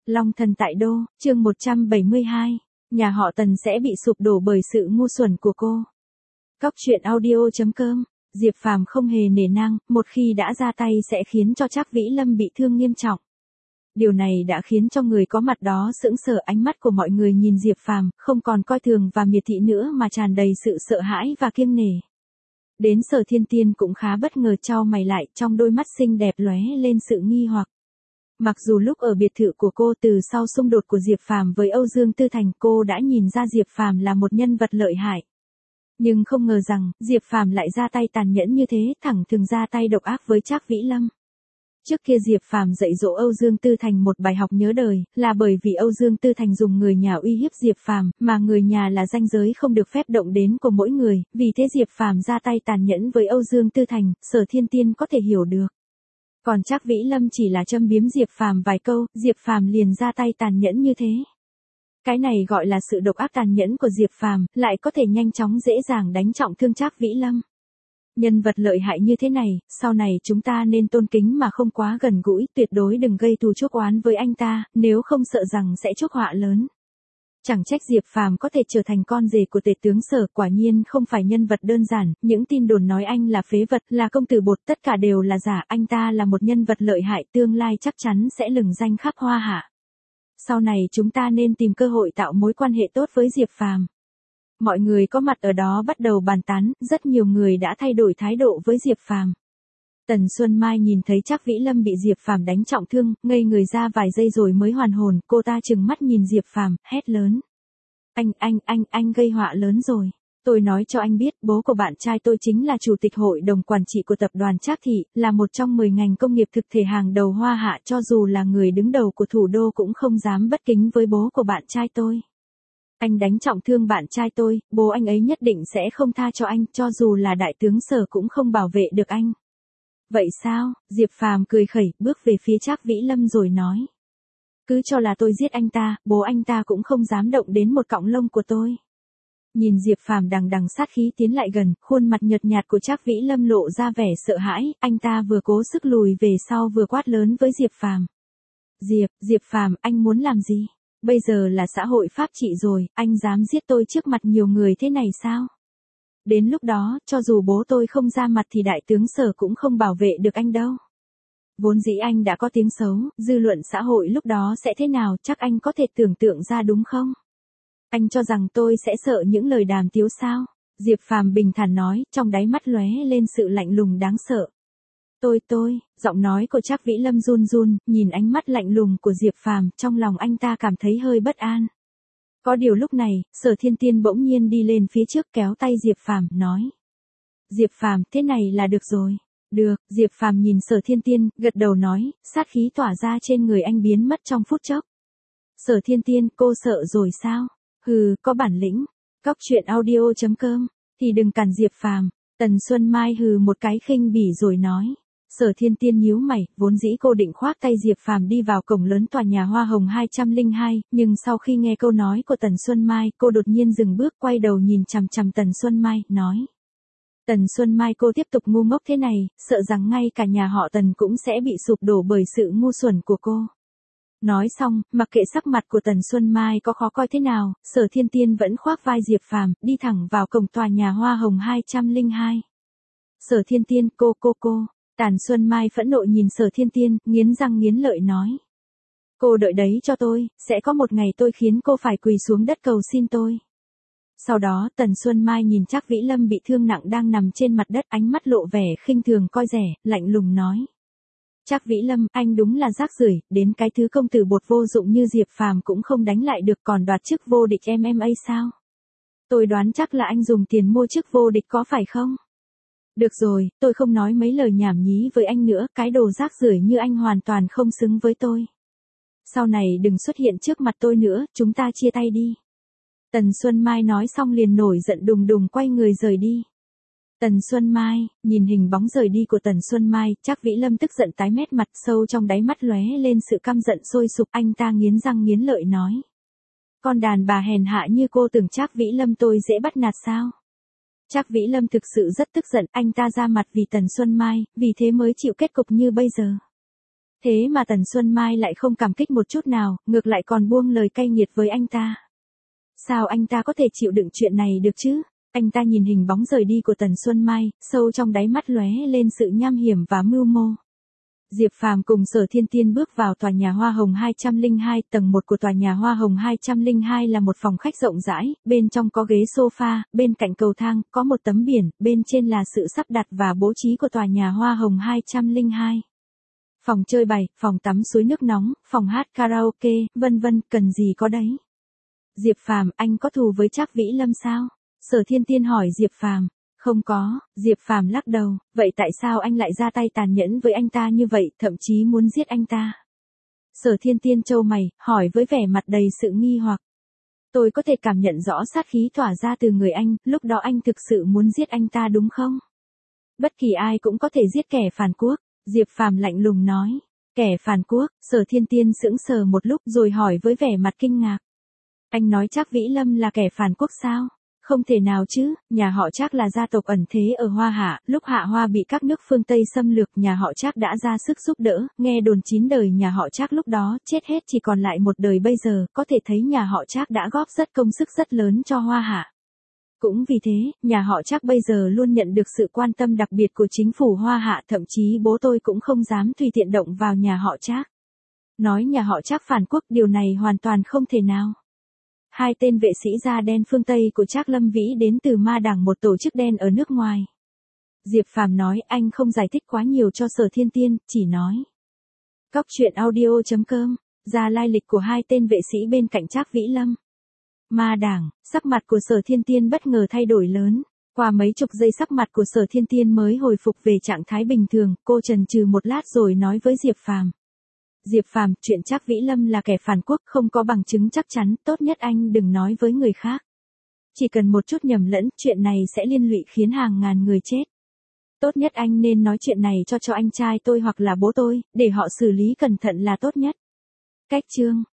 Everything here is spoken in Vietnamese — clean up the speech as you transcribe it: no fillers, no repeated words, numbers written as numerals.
Long thần tại đô, chương 172. Nhà họ Tần sẽ bị sụp đổ bởi sự ngu xuẩn của cô. Cóc truyện audio.com. Diệp Phàm không hề nể nang, một khi đã ra tay sẽ khiến cho Trác Vĩ Lâm bị thương nghiêm trọng. Điều này đã khiến cho người có mặt đó sững sờ, ánh mắt của mọi người nhìn Diệp Phàm không còn coi thường và miệt thị nữa mà tràn đầy sự sợ hãi và kiêng nể. Đến Sở Thiên Tiên cũng khá bất ngờ, chau mày lại, trong đôi mắt xinh đẹp lóe lên sự nghi hoặc. Mặc dù lúc ở biệt thự của cô từ sau xung đột của Diệp Phàm với Âu Dương Tư Thành, cô đã nhìn ra Diệp Phàm là một nhân vật lợi hại. Nhưng không ngờ rằng, Diệp Phàm lại ra tay tàn nhẫn như thế, thẳng thừng ra tay độc ác với Trác Vĩ Lâm. Trước kia Diệp Phàm dạy dỗ Âu Dương Tư Thành một bài học nhớ đời, là bởi vì Âu Dương Tư Thành dùng người nhà uy hiếp Diệp Phàm, mà người nhà là ranh giới không được phép động đến của mỗi người, vì thế Diệp Phàm ra tay tàn nhẫn với Âu Dương Tư Thành, Sở Thiên Tiên có thể hiểu được. Còn Trác Vĩ Lâm chỉ là châm biếm Diệp Phàm vài câu, Diệp Phàm liền ra tay tàn nhẫn như thế. Cái này gọi là sự độc ác tàn nhẫn của Diệp Phàm, lại có thể nhanh chóng dễ dàng đánh trọng thương Trác Vĩ Lâm. Nhân vật lợi hại như thế này, sau này chúng ta nên tôn kính mà không quá gần gũi, tuyệt đối đừng gây thù chuốc oán với anh ta, nếu không sợ rằng sẽ chuốc họa lớn. Chẳng trách Diệp Phàm có thể trở thành con rể của Tể tướng Sở, quả nhiên không phải nhân vật đơn giản, những tin đồn nói anh là phế vật, là công tử bột, tất cả đều là giả, anh ta là một nhân vật lợi hại, tương lai chắc chắn sẽ lừng danh khắp hoa hạ. Sau này chúng ta nên tìm cơ hội tạo mối quan hệ tốt với Diệp Phàm. Mọi người có mặt ở đó bắt đầu bàn tán, rất nhiều người đã thay đổi thái độ với Diệp Phàm. Tần Xuân Mai nhìn thấy Trác Vĩ Lâm bị Diệp Phàm đánh trọng thương, ngây người ra vài giây rồi mới hoàn hồn, cô ta trừng mắt nhìn Diệp Phàm, hét lớn. Anh gây họa lớn rồi. Tôi nói cho anh biết, bố của bạn trai tôi chính là chủ tịch hội đồng quản trị của tập đoàn Trác Thị, là một trong 10 ngành công nghiệp thực thể hàng đầu hoa hạ, cho dù là người đứng đầu của thủ đô cũng không dám bất kính với bố của bạn trai tôi. Anh đánh trọng thương bạn trai tôi, bố anh ấy nhất định sẽ không tha cho anh, cho dù là đại tướng Sở cũng không bảo vệ được anh. Vậy sao? Diệp Phàm cười khẩy, bước về phía Trác Vĩ Lâm rồi nói. Cứ cho là tôi giết anh ta, bố anh ta cũng không dám động đến một cọng lông của tôi. Nhìn Diệp Phàm đằng đằng sát khí tiến lại gần, khuôn mặt nhợt nhạt của Trác Vĩ Lâm lộ ra vẻ sợ hãi, anh ta vừa cố sức lùi về sau vừa quát lớn với Diệp Phàm. Diệp Phàm, anh muốn làm gì? Bây giờ là xã hội pháp trị rồi, anh dám giết tôi trước mặt nhiều người thế này sao? Đến lúc đó, cho dù bố tôi không ra mặt thì đại tướng Sở cũng không bảo vệ được anh đâu. Vốn dĩ anh đã có tiếng xấu, dư luận xã hội lúc đó sẽ thế nào, chắc anh có thể tưởng tượng ra đúng không? Anh cho rằng tôi sẽ sợ những lời đàm tiếu sao? Diệp Phàm bình thản nói, trong đáy mắt lóe lên sự lạnh lùng đáng sợ. Giọng nói của Trác Vĩ Lâm run run, nhìn ánh mắt lạnh lùng của Diệp Phàm, trong lòng anh ta cảm thấy hơi bất an. Có điều lúc này, Sở Thiên Tiên bỗng nhiên đi lên phía trước kéo tay Diệp Phàm, nói. Diệp Phàm, thế này là được rồi. Được, Diệp Phàm nhìn Sở Thiên Tiên, gật đầu nói, sát khí tỏa ra trên người anh biến mất trong phút chốc. Sở Thiên Tiên, cô sợ rồi sao? Hừ, có bản lĩnh. Cóc truyện audio.com, thì đừng cản Diệp Phàm. Tần Xuân Mai hừ một cái khinh bỉ rồi nói. Sở Thiên Tiên nhíu mày, vốn dĩ cô định khoác tay Diệp Phàm đi vào cổng lớn tòa nhà Hoa Hồng 202, nhưng sau khi nghe câu nói của Tần Xuân Mai, cô đột nhiên dừng bước, quay đầu nhìn chằm chằm Tần Xuân Mai, nói. Tần Xuân Mai, cô tiếp tục ngu ngốc thế này, sợ rằng ngay cả nhà họ Tần cũng sẽ bị sụp đổ bởi sự ngu xuẩn của cô. Nói xong, mặc kệ sắc mặt của Tần Xuân Mai có khó coi thế nào, Sở Thiên Tiên vẫn khoác vai Diệp Phàm, đi thẳng vào cổng tòa nhà Hoa Hồng 202. Sở Thiên Tiên, cô. Tần Xuân Mai phẫn nộ nhìn Sở Thiên Tiên, nghiến răng nghiến lợi nói. Cô đợi đấy cho tôi, sẽ có một ngày tôi khiến cô phải quỳ xuống đất cầu xin tôi. Sau đó Tần Xuân Mai nhìn Trác Vĩ Lâm bị thương nặng đang nằm trên mặt đất, ánh mắt lộ vẻ khinh thường coi rẻ, lạnh lùng nói. Trác Vĩ Lâm, anh đúng là rác rưởi, đến cái thứ công tử bột vô dụng như Diệp Phàm cũng không đánh lại được, còn đoạt chức vô địch MMA sao? Tôi đoán chắc là anh dùng tiền mua chức vô địch có phải không? Được rồi, tôi không nói mấy lời nhảm nhí với anh nữa, cái đồ rác rưởi như anh hoàn toàn không xứng với tôi. Sau này đừng xuất hiện trước mặt tôi nữa, chúng ta chia tay đi. Tần Xuân Mai nói xong liền nổi giận đùng đùng quay người rời đi. Tần Xuân Mai, nhìn hình bóng rời đi của Tần Xuân Mai, Trác Vĩ Lâm tức giận tái mét mặt, sâu trong đáy mắt lóe lên sự căm giận sôi sục, anh ta nghiến răng nghiến lợi nói. Con đàn bà hèn hạ như cô tưởng Trác Vĩ Lâm tôi dễ bắt nạt sao? Trác Vĩ Lâm thực sự rất tức giận, anh ta ra mặt vì Tần Xuân Mai, vì thế mới chịu kết cục như bây giờ. Thế mà Tần Xuân Mai lại không cảm kích một chút nào, ngược lại còn buông lời cay nghiệt với anh ta. Sao anh ta có thể chịu đựng chuyện này được chứ? Anh ta nhìn hình bóng rời đi của Tần Xuân Mai, sâu trong đáy mắt lóe lên sự nham hiểm và mưu mô. Diệp Phàm cùng Sở Thiên Tiên bước vào tòa nhà Hoa Hồng 202, tầng 1 của tòa nhà Hoa Hồng 202 là một phòng khách rộng rãi, bên trong có ghế sofa, bên cạnh cầu thang, có một tấm biển, bên trên là sự sắp đặt và bố trí của tòa nhà Hoa Hồng 202. Phòng chơi bày, phòng tắm suối nước nóng, phòng hát karaoke, vân vân, cần gì có đấy. Diệp Phàm, anh có thù với Trác Vĩ Lâm sao? Sở Thiên Tiên hỏi Diệp Phàm. Không có, Diệp Phàm lắc đầu, vậy tại sao anh lại ra tay tàn nhẫn với anh ta như vậy, thậm chí muốn giết anh ta? Sở Thiên Tiên chau mày, hỏi với vẻ mặt đầy sự nghi hoặc. Tôi có thể cảm nhận rõ sát khí tỏa ra từ người anh, lúc đó anh thực sự muốn giết anh ta đúng không? Bất kỳ ai cũng có thể giết kẻ phản quốc, Diệp Phàm lạnh lùng nói. Kẻ phản quốc, Sở Thiên Tiên sững sờ một lúc rồi hỏi với vẻ mặt kinh ngạc. Anh nói Trác Vĩ Lâm là kẻ phản quốc sao? Không thể nào chứ, nhà họ Trác là gia tộc ẩn thế ở Hoa Hạ, lúc Hạ Hoa bị các nước phương Tây xâm lược, nhà họ Trác đã ra sức giúp đỡ, nghe đồn 9 đời nhà họ Trác lúc đó chết hết chỉ còn lại một đời bây giờ, có thể thấy nhà họ Trác đã góp rất công sức rất lớn cho Hoa Hạ. Cũng vì thế, nhà họ Trác bây giờ luôn nhận được sự quan tâm đặc biệt của chính phủ Hoa Hạ, thậm chí bố tôi cũng không dám tùy tiện động vào nhà họ Trác. Nói nhà họ Trác phản quốc, điều này hoàn toàn không thể nào. Hai tên vệ sĩ da đen phương Tây của Trác Lâm Vĩ đến từ Ma Đảng, một tổ chức đen ở nước ngoài. Diệp Phàm nói, anh không giải thích quá nhiều cho Sở Thiên Tiên, chỉ nói. Cóc truyện audio.com, ra lai lịch của hai tên vệ sĩ bên cạnh Trác Vĩ Lâm. Ma Đảng, sắc mặt của Sở Thiên Tiên bất ngờ thay đổi lớn. Qua mấy chục giây sắc mặt của Sở Thiên Tiên mới hồi phục về trạng thái bình thường, cô chần chừ một lát rồi nói với Diệp Phàm. Diệp Phàm, chuyện Trác Vĩ Lâm là kẻ phản quốc không có bằng chứng chắc chắn, tốt nhất anh đừng nói với người khác. Chỉ cần một chút nhầm lẫn, chuyện này sẽ liên lụy khiến hàng ngàn người chết. Tốt nhất anh nên nói chuyện này cho anh trai tôi hoặc là bố tôi, để họ xử lý cẩn thận là tốt nhất. Cách chương